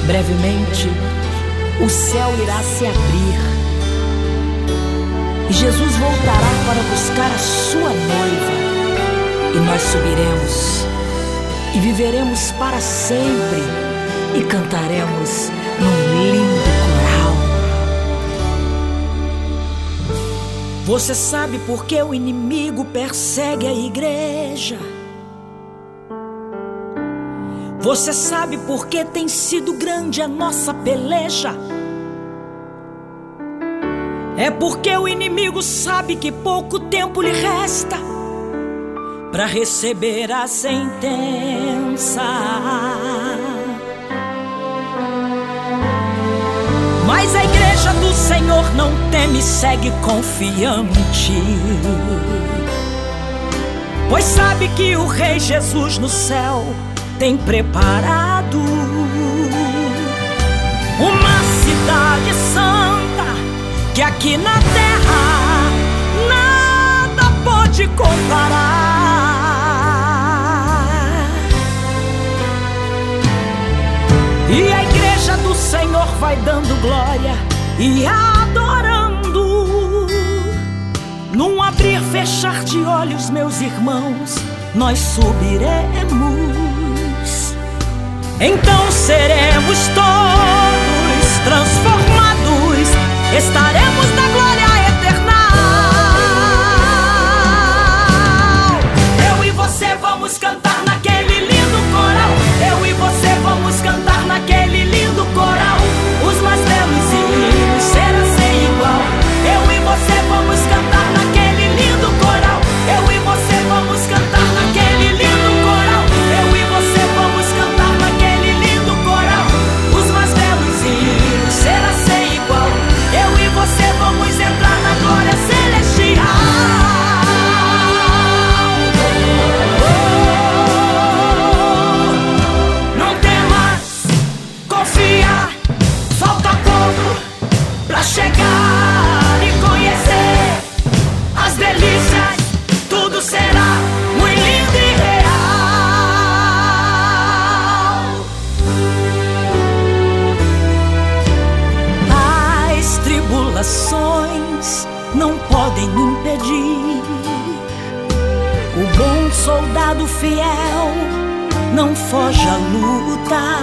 Brevemente, o céu irá se abrir e Jesus voltará para buscar a sua noiva. E nós subiremos e viveremos para sempre e cantaremos num lindo coral. Você sabe por que o inimigo persegue a igreja? Você sabe por que tem sido grande a nossa peleja? É porque o inimigo sabe que pouco tempo lhe resta para receber a sentença. Mas a igreja do Senhor não teme, segue confiante, pois sabe que o Rei Jesus no céu tem preparado uma cidade santa que aqui na terra nada pode comparar. E a igreja do Senhor vai dando glória e adorando. Num abrir e fechar de olhos, meus irmãos, nós subiremos. Então seremos todos transformados, estaremos na glória eterna. Eu e você vamos cantar naquele lindo coral. Eu e você vamos cantar naquele lindo coral. Os mais belos hinos será sem igual. Eu e você vamos cantar naquele lindo coral. Eu e você vamos cantar naquele lindo coral. Eu e você vamos cantar naquele lindo coral. Os mais belos hinos será sem igual. Eu e você vamos entrar na glória celestial. Não temas, confia, falta pouco pra chegar e conhecer as delícias. Tudo será muito lindo e real. As tribulações não podem impedir o bom soldado fiel, não foge à luta.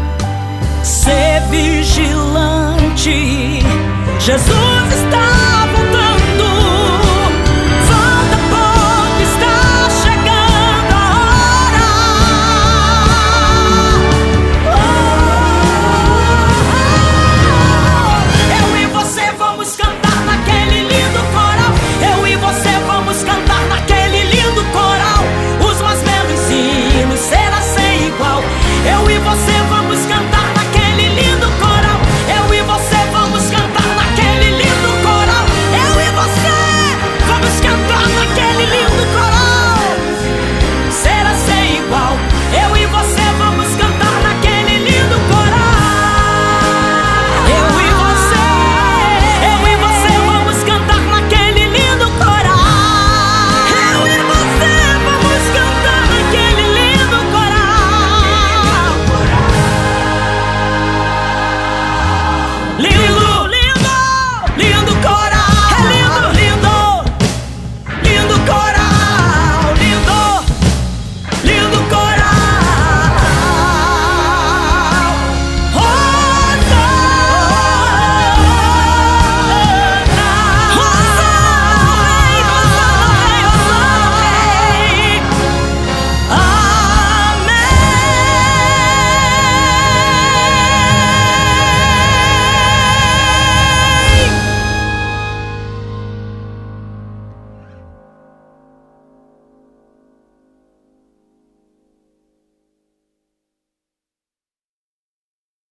Ser vigilante, Jesus está